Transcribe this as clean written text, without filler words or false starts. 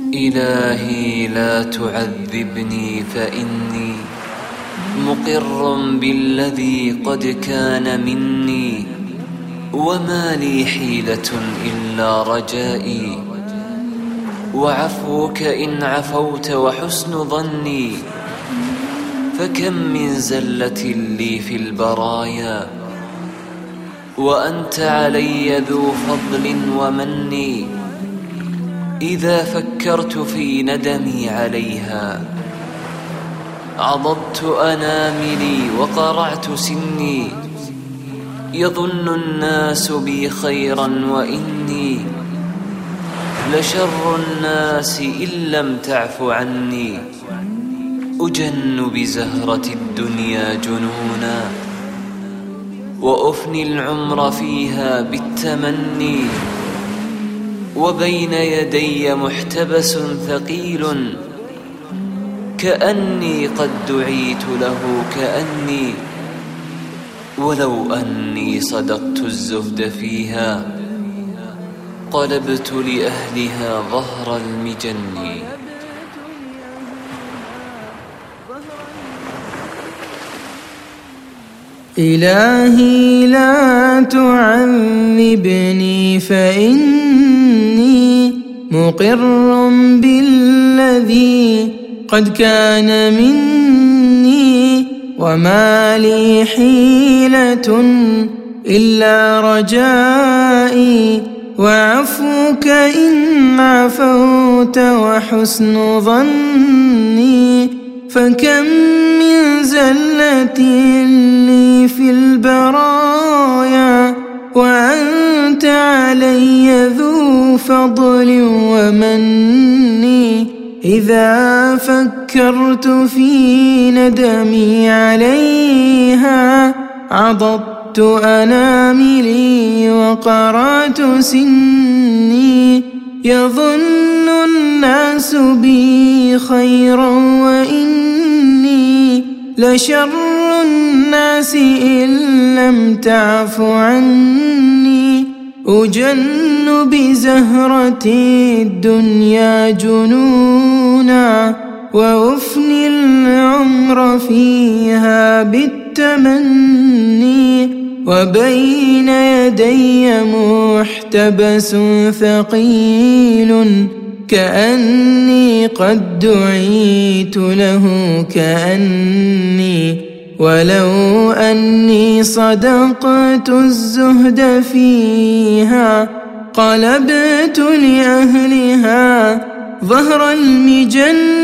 إلهي لا تعذبني فإني مقر بالذي قد كان مني، وما لي حيلة إلا رجائي وعفوك إن عفوت وحسن ظني. فكم من زلة لي في البرايا وأنت علي ذو فضل ومن، إذا فكرت في ندمي عليها عضضت أناملي وقرعت سني. يظن الناس بي خيرا وإني لشر الناس إن لم تعف عني. أجن بزهرة الدنيا جنونا وأفني العمر فيها بالتمني، وبين يدي محتبس ثقيل كأني قد دعيت له كأني. ولو أني صدقت الزهد فيها قلبت لأهلها ظهر المجن. إلهي لا تعذبني فإني مقر بالذي قد كان مني، وما لي حيلة إلا رجائي وعفوك إن عفوت وحسن ظني. فكم من زلة لي في البرايا وأنت علي ذو فضل ومن، إذا فكرت في ندمي عليها عضضت أناملي وقرعت سني. يظن الناس بي خيرا وإني لشر الناس إن لم تعف عني. أجن بزهرة الدنيا جنونا وأفني العمر فيها بالتمني، وبين يدي محتبس ثقيل كأني قد دعيت له كأني. ولو أني صدقت الزهد فيها قلبت لأهلها ظهر المجن.